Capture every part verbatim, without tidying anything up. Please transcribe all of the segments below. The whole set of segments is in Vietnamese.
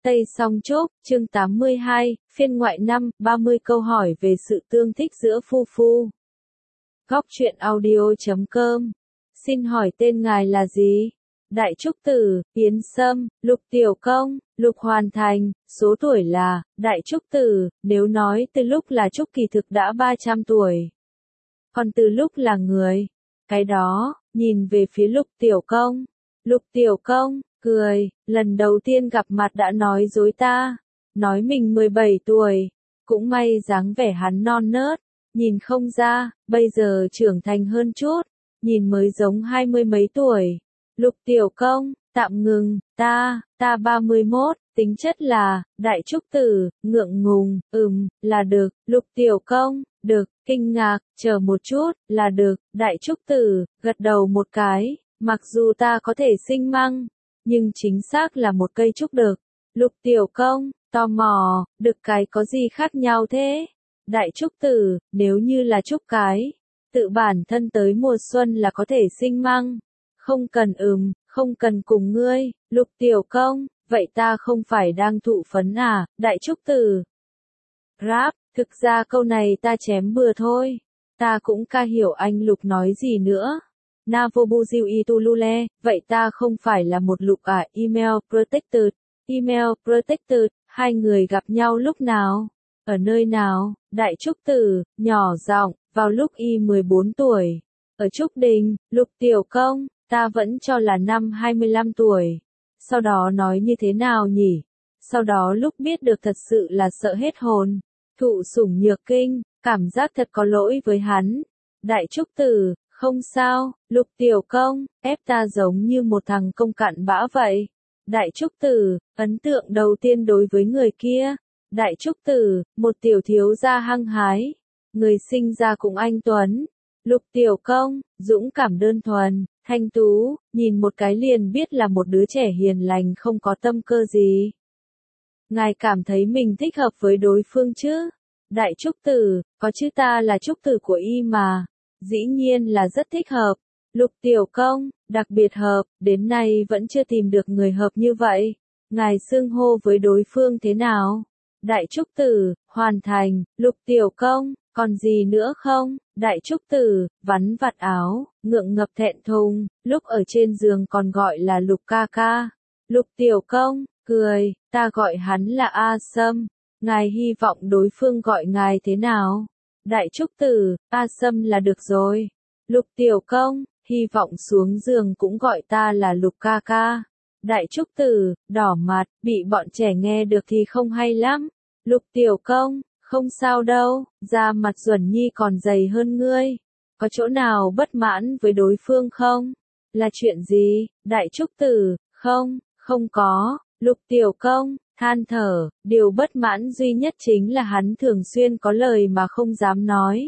Tây Song Trúc, chương tám mươi hai, phiên ngoại năm, ba mươi câu hỏi về sự tương thích giữa phu phu. Góc truyện audio chấm com. Xin hỏi tên ngài là gì? Đại Trúc Tử, Yến Sâm, Lục Tiểu Công, Lục Hoàn Thành, số tuổi là, Đại Trúc Tử, nếu nói từ lúc là Trúc kỳ thực đã ba trăm tuổi. Còn từ lúc là người, cái đó, nhìn về phía Lục Tiểu Công. Lục Tiểu Công, cười, lần đầu tiên gặp mặt đã nói dối ta, nói mình mười bảy tuổi, cũng may dáng vẻ hắn non nớt, nhìn không ra, bây giờ trưởng thành hơn chút, nhìn mới giống hai mươi mấy tuổi. Lục Tiểu Công, tạm ngừng, ta, ta ba mươi mốt, tính chất là, Đại Trúc Tử, ngượng ngùng, ừm, là được, Lục Tiểu Công, được, kinh ngạc, chờ một chút, là được, Đại Trúc Tử, gật đầu một cái, mặc dù ta có thể sinh măng, nhưng chính xác là một cây trúc đực. Lục Tiểu Công, tò mò, đực cái có gì khác nhau thế? Đại Trúc Tử, nếu như là trúc cái, tự bản thân tới mùa xuân là có thể sinh măng. Không cần ừm, không cần cùng ngươi, Lục Tiểu Công, vậy ta không phải đang thụ phấn à, Đại Trúc Tử. Rap, thực ra câu này ta chém bừa thôi, ta cũng ca hiểu anh Lục nói gì nữa. Navobuziu itulule, vậy ta không phải là một Lục à, email protected, email protected, hai người gặp nhau lúc nào, ở nơi nào, Đại Trúc Tử, nhỏ giọng, vào lúc y mười bốn tuổi, ở Trúc Đình, Lục Tiểu Công, ta vẫn cho là năm hai mươi lăm tuổi, sau đó nói như thế nào nhỉ, sau đó lúc biết được thật sự là sợ hết hồn, thụ sủng nhược kinh, cảm giác thật có lỗi với hắn. Đại Trúc Tử, không sao, Lục Tiểu Công, ép ta giống như một thằng công cặn bã vậy. Đại Trúc Tử, ấn tượng đầu tiên đối với người kia. Đại Trúc Tử, một tiểu thiếu gia hăng hái. Người sinh ra cũng anh tuấn. Lục Tiểu Công, dũng cảm đơn thuần, thanh tú, nhìn một cái liền biết là một đứa trẻ hiền lành không có tâm cơ gì. Ngài cảm thấy mình thích hợp với đối phương chứ? Đại Trúc Tử, có chứ, ta là Trúc Tử của y mà. Dĩ nhiên là rất thích hợp. Lục Tiểu Công, đặc biệt hợp, đến nay vẫn chưa tìm được người hợp như vậy. Ngài xưng hô với đối phương thế nào? Đại Trúc Tử, Hoàn Thành, Lục Tiểu Công, còn gì nữa không? Đại Trúc Tử, vắn vặt áo, ngượng ngập thẹn thùng, lúc ở trên giường còn gọi là Lục ca ca. Lục Tiểu Công, cười, ta gọi hắn là A Sâm. Ngài hy vọng đối phương gọi ngài thế nào? Đại Trúc Tử, A Sâm là được rồi. Lục Tiểu Công, hy vọng xuống giường cũng gọi ta là Lục ca ca. Đại Trúc Tử, đỏ mặt, bị bọn trẻ nghe được thì không hay lắm. Lục Tiểu Công, không sao đâu, da mặt Duẩn Nhi còn dày hơn ngươi. Có chỗ nào bất mãn với đối phương không? Là chuyện gì? Đại Trúc Tử, không, không có. Lục Tiểu Công, than thở, điều bất mãn duy nhất chính là hắn thường xuyên có lời mà không dám nói.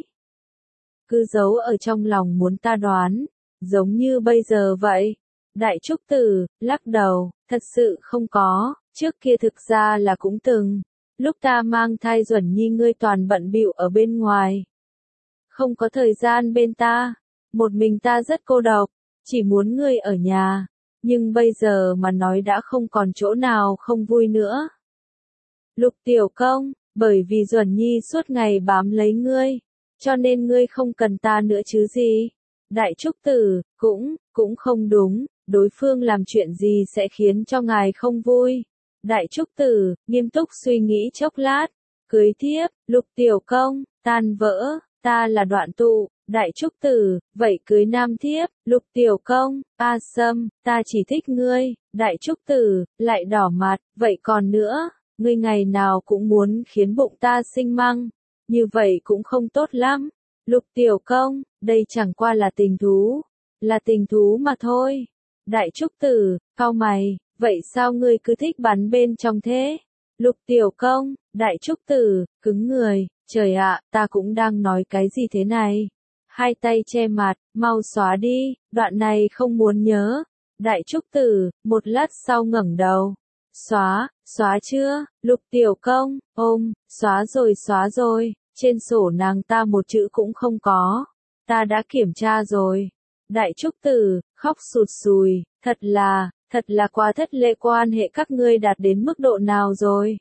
Cứ giấu ở trong lòng muốn ta đoán, giống như bây giờ vậy. Đại Trúc Tử, lắc đầu, thật sự không có, trước kia thực ra là cũng từng. Lúc ta mang thai Duẩn Nhi ngươi toàn bận bịu ở bên ngoài. Không có thời gian bên ta, một mình ta rất cô độc, chỉ muốn ngươi ở nhà. Nhưng bây giờ mà nói đã không còn chỗ nào không vui nữa. Lục Tiểu Công, bởi vì Duẩn Nhi suốt ngày bám lấy ngươi, cho nên ngươi không cần ta nữa chứ gì. Đại Trúc Tử, cũng, cũng không đúng, đối phương làm chuyện gì sẽ khiến cho ngài không vui. Đại Trúc Tử, nghiêm túc suy nghĩ chốc lát, cưới thiếp, Lục Tiểu Công, tan vỡ, ta là Đoạn Tụ. Đại Trúc Tử, vậy cưới nam thiếp, Lục Tiểu Công, A Sâm, ta chỉ thích ngươi. Đại Trúc Tử, lại đỏ mặt, vậy còn nữa, ngươi ngày nào cũng muốn khiến bụng ta sinh măng, như vậy cũng không tốt lắm. Lục Tiểu Công, đây chẳng qua là tình thú, là tình thú mà thôi. Đại Trúc Tử, cau mày, vậy sao ngươi cứ thích bắn bên trong thế? Lục Tiểu Công, Đại Trúc Tử, cứng người, trời ạ, ta cũng đang nói cái gì thế này? Hai tay che mặt, mau xóa đi, đoạn này không muốn nhớ. Đại Trúc Tử, một lát sau ngẩng đầu. Xóa, xóa chưa? Lục Tiểu Công, ôm, xóa rồi xóa rồi, trên sổ nàng ta một chữ cũng không có. Ta đã kiểm tra rồi. Đại Trúc Tử, khóc sụt sùi, thật là, Thật là quá thất lễ, quan hệ các ngươi đạt đến mức độ nào rồi?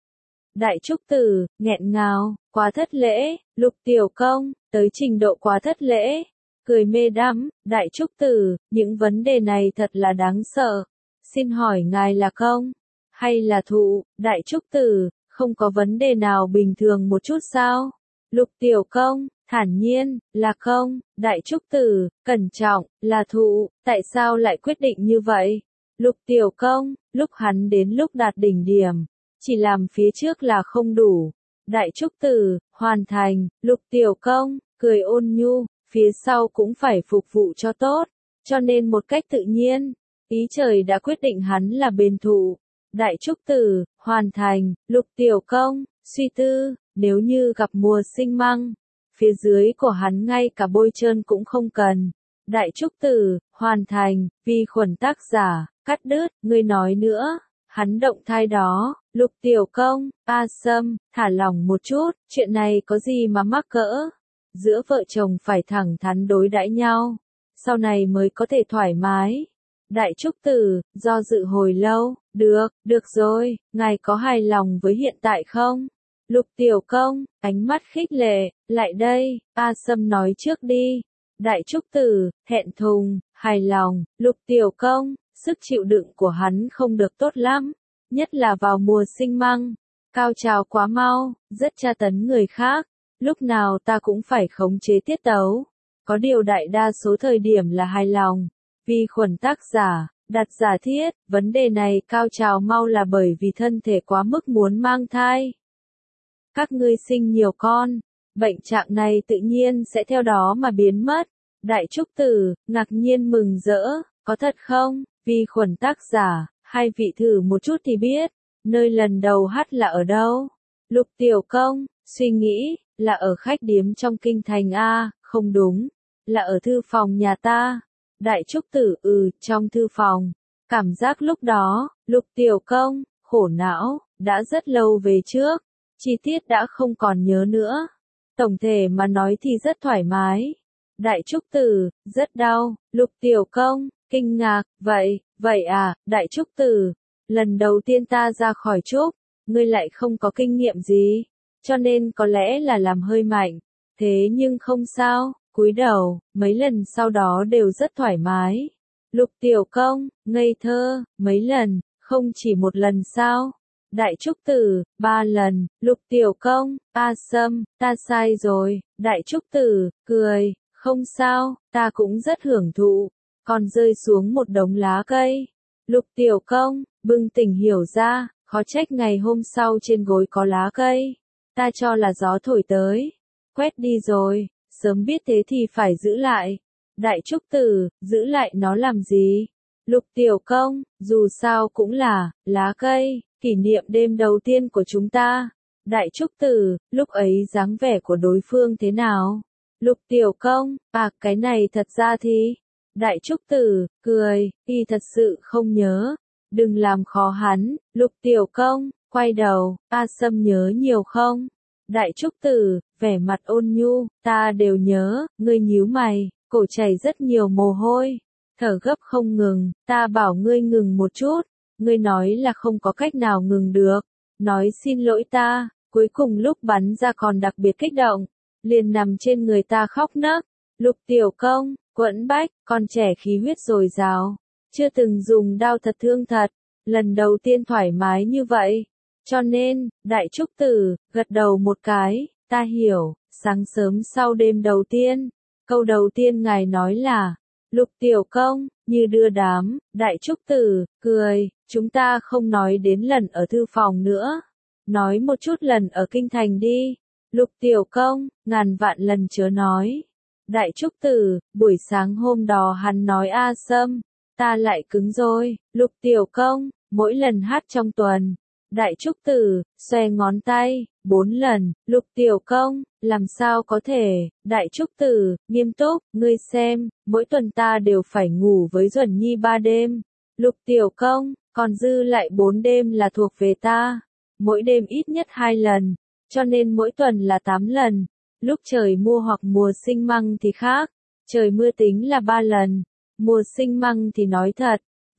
Đại Trúc Tử, nghẹn ngào, quá thất lễ, Lục Tiểu Công, tới trình độ quá thất lễ. Cười mê đắm, Đại Trúc Tử, những vấn đề này thật là đáng sợ. Xin hỏi ngài là công, hay là thụ? Đại Trúc Tử, không có vấn đề nào bình thường một chút sao? Lục Tiểu Công, thản nhiên, là công. Đại Trúc Tử, cẩn trọng, là thụ, tại sao lại quyết định như vậy? Lục Tiểu Công, lúc hắn đến lúc đạt đỉnh điểm, chỉ làm phía trước là không đủ. Đại Trúc Tử, hoàn thành. Lục Tiểu Công, cười ôn nhu, phía sau cũng phải phục vụ cho tốt, cho nên một cách tự nhiên, ý trời đã quyết định hắn là bền thụ. Đại Trúc Tử, hoàn thành. Lục Tiểu Công, suy tư, nếu như gặp mùa sinh măng, phía dưới của hắn ngay cả bôi trơn cũng không cần. Đại Trúc Tử, hoàn thành. Vi khuẩn tác giả, cắt đứt, ngươi nói nữa. Hắn động thai đó. Lục Tiểu Công, A Sâm, thả lỏng một chút, chuyện này có gì mà mắc cỡ. Giữa vợ chồng phải thẳng thắn đối đãi nhau, sau này mới có thể thoải mái. Đại Trúc Tử, do dự hồi lâu, được, được rồi, ngài có hài lòng với hiện tại không? Lục Tiểu Công, ánh mắt khích lệ, lại đây, A Sâm nói trước đi. Đại Trúc Tử, thẹn thùng, hài lòng. Lục Tiểu Công, sức chịu đựng của hắn không được tốt lắm, nhất là vào mùa sinh măng, cao trào quá mau, rất tra tấn người khác. Lúc nào ta cũng phải khống chế tiết tấu, có điều đại đa số thời điểm là hài lòng. Vi khuẩn tác giả, đặt giả thiết, vấn đề này cao trào mau là bởi vì thân thể quá mức muốn mang thai. Các ngươi sinh nhiều con, bệnh trạng này tự nhiên sẽ theo đó mà biến mất. Đại Trúc Tử, ngạc nhiên mừng rỡ, có thật không? Vi khuẩn tác giả, hai vị thử một chút thì biết, nơi lần đầu hát là ở đâu? Lục Tiểu Công, suy nghĩ, là ở khách điếm trong kinh thành A, không đúng, là ở thư phòng nhà ta. Đại Trúc Tử, ừ, trong thư phòng. Cảm giác lúc đó, Lục Tiểu Công, khổ não, đã rất lâu về trước, chi tiết đã không còn nhớ nữa. Tổng thể mà nói thì rất thoải mái. Đại Trúc Tử, rất đau. Lục Tiểu Công, kinh ngạc, vậy, vậy à, Đại Trúc Tử, lần đầu tiên ta ra khỏi trúc, ngươi lại không có kinh nghiệm gì, cho nên có lẽ là làm hơi mạnh, thế nhưng không sao, cúi đầu, mấy lần sau đó đều rất thoải mái. Lục Tiểu Công, ngây thơ, mấy lần, không chỉ một lần sao? Đại Trúc Tử, ba lần. Lục Tiểu Công, A Sâm, ta sai rồi. Đại Trúc Tử, cười, không sao, ta cũng rất hưởng thụ, còn rơi xuống một đống lá cây. Lục Tiểu Công, bừng tỉnh hiểu ra, khó trách ngày hôm sau trên gối có lá cây. Ta cho là gió thổi tới, quét đi rồi, sớm biết thế thì phải giữ lại. Đại Trúc Tử, giữ lại nó làm gì? Lục Tiểu Công, dù sao cũng là, lá cây, kỷ niệm đêm đầu tiên của chúng ta. Đại Trúc Tử, lúc ấy dáng vẻ của đối phương thế nào? Lục Tiểu Công, à cái này thật ra thì... Đại Trúc Tử, cười, y thật sự không nhớ. Đừng làm khó hắn. Lục Tiểu Công, quay đầu, A Sâm nhớ nhiều không? Đại Trúc Tử, vẻ mặt ôn nhu, ta đều nhớ. Ngươi nhíu mày, cổ chảy rất nhiều mồ hôi, thở gấp không ngừng. Ta bảo ngươi ngừng một chút, ngươi nói là không có cách nào ngừng được. Nói xin lỗi ta, cuối cùng lúc bắn ra còn đặc biệt kích động, liền nằm trên người ta khóc nấc. Lục Tiểu Công, quẫn bách, con trẻ khí huyết dồi dào, chưa từng dùng đao thật thương thật, lần đầu tiên thoải mái như vậy. Cho nên, Đại Trúc Tử, gật đầu một cái, ta hiểu. Sáng sớm sau đêm đầu tiên, câu đầu tiên ngài nói là, Lục Tiểu Công, như đưa đám. Đại Trúc Tử, cười, chúng ta không nói đến lần ở thư phòng nữa, nói một chút lần ở kinh thành đi. Lục Tiểu Công, ngàn vạn lần chớ nói. Đại Trúc Tử, buổi sáng hôm đó hắn nói A Sâm, ta lại cứng rồi. Lục Tiểu Công, mỗi lần hát trong tuần. Đại Trúc Tử, xoe ngón tay, bốn lần. Lục Tiểu Công, làm sao có thể? Đại Trúc Tử, nghiêm túc, ngươi xem, mỗi tuần ta đều phải ngủ với Duẩn Nhi ba đêm. Lục Tiểu Công, còn dư lại bốn đêm là thuộc về ta. Mỗi đêm ít nhất hai lần, cho nên mỗi tuần là tám lần. Lúc trời mưa hoặc mùa sinh măng thì khác, trời mưa tính là ba lần, mùa sinh măng thì nói thật,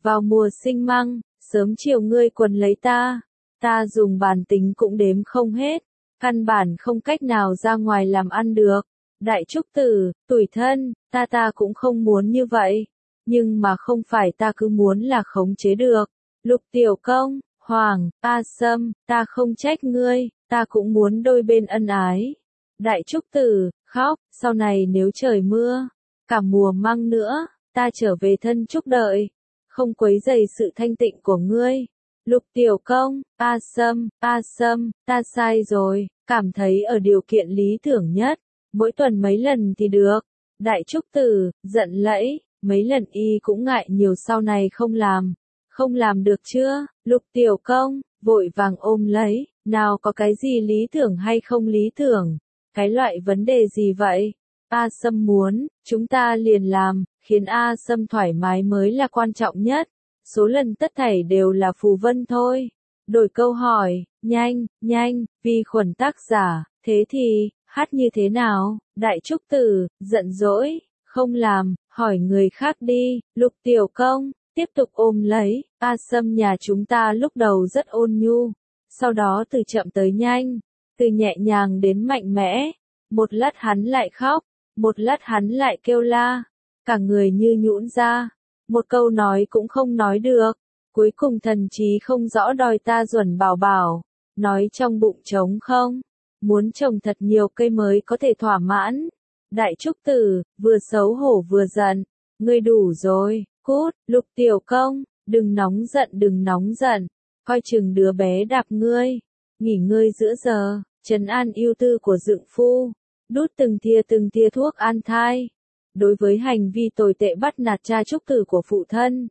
vào mùa sinh măng, sớm chiều ngươi quần lấy ta, ta dùng bàn tính cũng đếm không hết, căn bản không cách nào ra ngoài làm ăn được. Đại Trúc Tử, tủi thân, ta ta cũng không muốn như vậy, nhưng mà không phải ta cứ muốn là khống chế được. Lục Tiểu Công, Hoàng, A Sâm, ta không trách ngươi, ta cũng muốn đôi bên ân ái. Đại Trúc Tử, khóc, sau này nếu trời mưa, cả mùa măng nữa, ta trở về thân chúc đợi, không quấy rầy sự thanh tịnh của ngươi. Lục Tiểu Công, A Sâm, A Sâm, ta sai rồi, cảm thấy ở điều kiện lý tưởng nhất, mỗi tuần mấy lần thì được. Đại Trúc Tử, giận lẫy, mấy lần y cũng ngại nhiều sau này không làm. Không làm được chưa? Lục Tiểu Công, vội vàng ôm lấy, nào có cái gì lý tưởng hay không lý tưởng? Cái loại vấn đề gì vậy? A Sâm muốn, chúng ta liền làm, khiến A Sâm thoải mái mới là quan trọng nhất. Số lần tất thảy đều là phù vân thôi. Đổi câu hỏi, nhanh, nhanh, vi khuẩn tác giả, thế thì, hát như thế nào? Đại Trúc Tử, giận dỗi, không làm, hỏi người khác đi. Lục Tiểu Công, tiếp tục ôm lấy, A Sâm nhà chúng ta lúc đầu rất ôn nhu, sau đó từ chậm tới nhanh, từ nhẹ nhàng đến mạnh mẽ, một lát hắn lại khóc, một lát hắn lại kêu la, cả người như nhũn ra, một câu nói cũng không nói được, cuối cùng thần trí không rõ đòi ta Duẩn bảo bảo, nói trong bụng trống không, muốn trồng thật nhiều cây mới có thể thỏa mãn. Đại Trúc Tử, vừa xấu hổ vừa giận, ngươi đủ rồi. Cút, Lục Tiểu Công, đừng nóng giận đừng nóng giận, coi chừng đứa bé đạp ngươi, nghỉ ngơi giữa giờ, trấn an ưu tư của dượng phu, đút từng thìa từng thìa thuốc an thai. Đối với hành vi tồi tệ bắt nạt cha Trúc Tử của phụ thân,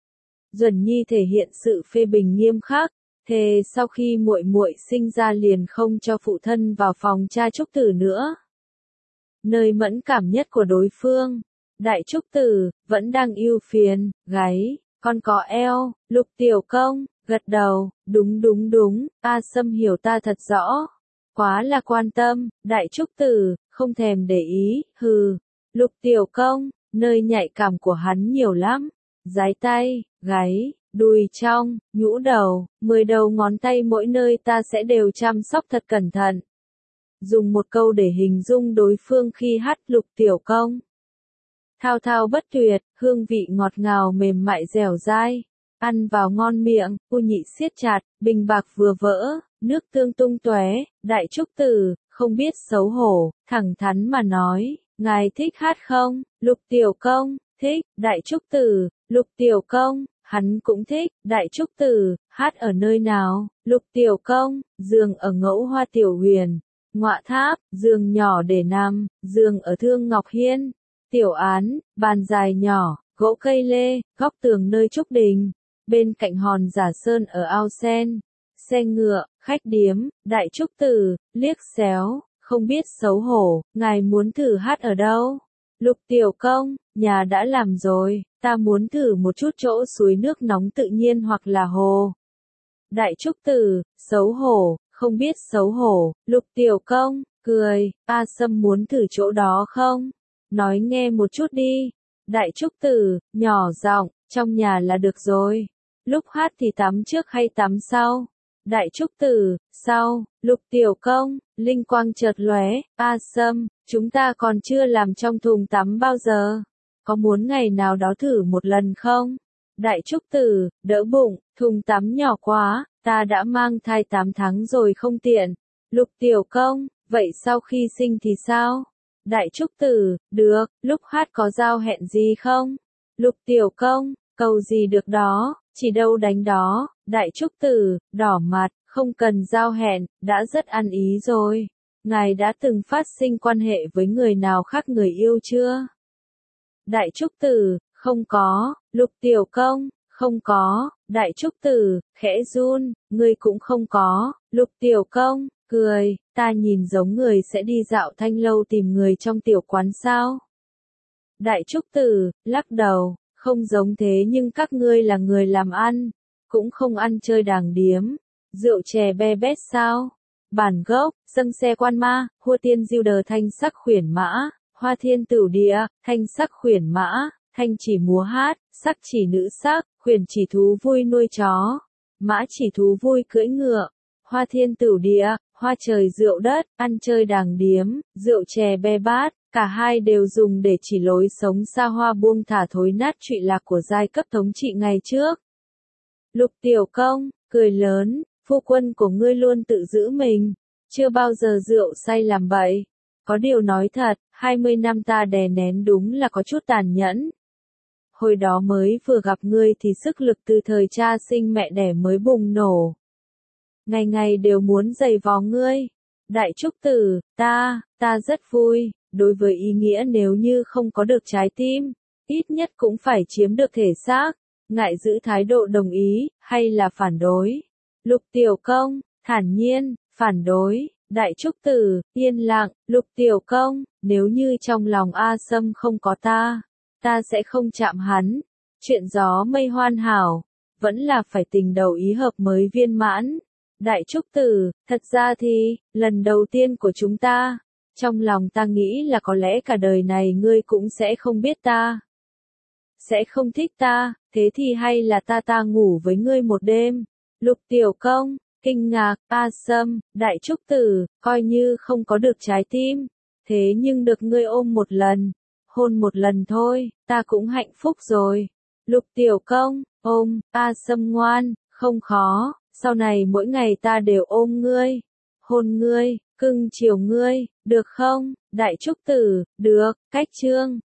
Duẩn Nhi thể hiện sự phê bình nghiêm khắc, thề sau khi muội muội sinh ra liền không cho phụ thân vào phòng cha Trúc Tử nữa. Nơi mẫn cảm nhất của đối phương, Đại Trúc Tử, vẫn đang ưu phiền, gáy, con có eo. Lục Tiểu Công, gật đầu, đúng đúng đúng, A Sâm hiểu ta thật rõ. Quá là quan tâm, Đại Trúc Tử, không thèm để ý, hừ. Lục Tiểu Công, nơi nhạy cảm của hắn nhiều lắm. Giái tay, gáy, đùi trong, nhũ đầu, mười đầu ngón tay mỗi nơi ta sẽ đều chăm sóc thật cẩn thận. Dùng một câu để hình dung đối phương khi hát Lục Tiểu Công. Thao thao bất tuyệt, hương vị ngọt ngào mềm mại dẻo dai, ăn vào ngon miệng, u nhị siết chặt, bình bạc vừa vỡ, nước tương tung tóe. Đại Trúc Tử, không biết xấu hổ, thẳng thắn mà nói, ngài thích hát không? Lục Tiểu Công, thích. Đại Trúc Tử, Lục Tiểu Công, hắn cũng thích. Đại Trúc Tử, hát ở nơi nào? Lục Tiểu Công, giường ở Ngẫu Hoa Tiểu Huyền, Ngọa Tháp, giường nhỏ để nằm, giường ở Thương Ngọc Hiên. Tiểu án, bàn dài nhỏ, gỗ cây lê, góc tường nơi trúc đình, bên cạnh hòn giả sơn ở ao sen, xe ngựa, khách điếm. Đại Trúc Tử, liếc xéo, không biết xấu hổ, ngài muốn thử hát ở đâu? Lục Tiểu Công, nhà đã làm rồi, ta muốn thử một chút chỗ suối nước nóng tự nhiên hoặc là hồ. Đại Trúc Tử, xấu hổ, không biết xấu hổ. Lục Tiểu Công, cười, A Sâm muốn thử chỗ đó không? Nói nghe một chút đi. Đại Trúc Tử, nhỏ giọng, trong nhà là được rồi. Lúc hát thì tắm trước hay tắm sau? Đại Trúc Tử, sau. Lục Tiểu Công, linh quang chợt lóe, A Sâm, chúng ta còn chưa làm trong thùng tắm bao giờ. Có muốn ngày nào đó thử một lần không? Đại Trúc Tử, đỡ bụng, thùng tắm nhỏ quá, ta đã mang thai tám tháng rồi không tiện. Lục Tiểu Công, vậy sau khi sinh thì sao? Đại Trúc Tử, được, lúc hát có giao hẹn gì không? Lục Tiểu Công, cầu gì được đó, chỉ đâu đánh đó. Đại Trúc Tử, đỏ mặt, không cần giao hẹn, đã rất ăn ý rồi. Ngài đã từng phát sinh quan hệ với người nào khác người yêu chưa? Đại Trúc Tử, không có. Lục Tiểu Công, không có. Đại Trúc Tử, khẽ run, ngươi cũng không có. Lục Tiểu Công, cười, ta nhìn giống người sẽ đi dạo thanh lâu tìm người trong tiểu quán sao? Đại Trúc Tử, lắc đầu, không giống thế nhưng các ngươi là người làm ăn, cũng không ăn chơi đàng điếm, rượu chè be bét sao? Bản gốc, dâng xe quan ma, hua tiên diêu đờ thanh sắc khuyển mã, hoa thiên tửu địa, thanh sắc khuyển mã, thanh chỉ múa hát, sắc chỉ nữ sắc, khuyển chỉ thú vui nuôi chó, mã chỉ thú vui cưỡi ngựa, hoa thiên tửu địa, hoa trời rượu đất, ăn chơi đàng điếm, rượu chè be bát, cả hai đều dùng để chỉ lối sống xa hoa buông thả thối nát trụy lạc của giai cấp thống trị ngày trước. Lục Tiểu Công, cười lớn, phu quân của ngươi luôn tự giữ mình, chưa bao giờ rượu say làm bậy. Có điều nói thật, hai mươi năm ta đè nén đúng là có chút tàn nhẫn. Hồi đó mới vừa gặp ngươi thì sức lực từ thời cha sinh mẹ đẻ mới bùng nổ. Ngày ngày đều muốn giày vò ngươi. Đại Trúc Tử, ta, ta rất vui, đối với ý nghĩa nếu như không có được trái tim, ít nhất cũng phải chiếm được thể xác. Ngại giữ thái độ đồng ý, hay là phản đối? Lục Tiểu Công, thản nhiên, phản đối. Đại Trúc Tử, yên lặng, Lục Tiểu Công, nếu như trong lòng A Sâm không có ta, ta sẽ không chạm hắn. Chuyện gió mây hoàn hảo, vẫn là phải tình đầu ý hợp mới viên mãn. Đại Trúc Tử, thật ra thì, lần đầu tiên của chúng ta, trong lòng ta nghĩ là có lẽ cả đời này ngươi cũng sẽ không biết ta. Sẽ không thích ta, thế thì hay là ta ta ngủ với ngươi một đêm. Lục Tiểu Công, kinh ngạc, A Sâm, Đại Trúc Tử, coi như không có được trái tim. Thế nhưng được ngươi ôm một lần, hôn một lần thôi, ta cũng hạnh phúc rồi. Lục Tiểu Công, ôm, A Sâm ngoan, không khó, sau này mỗi ngày ta đều ôm ngươi, hôn ngươi, cưng chiều ngươi, được không? Đại Trúc Tử, được, cách chương.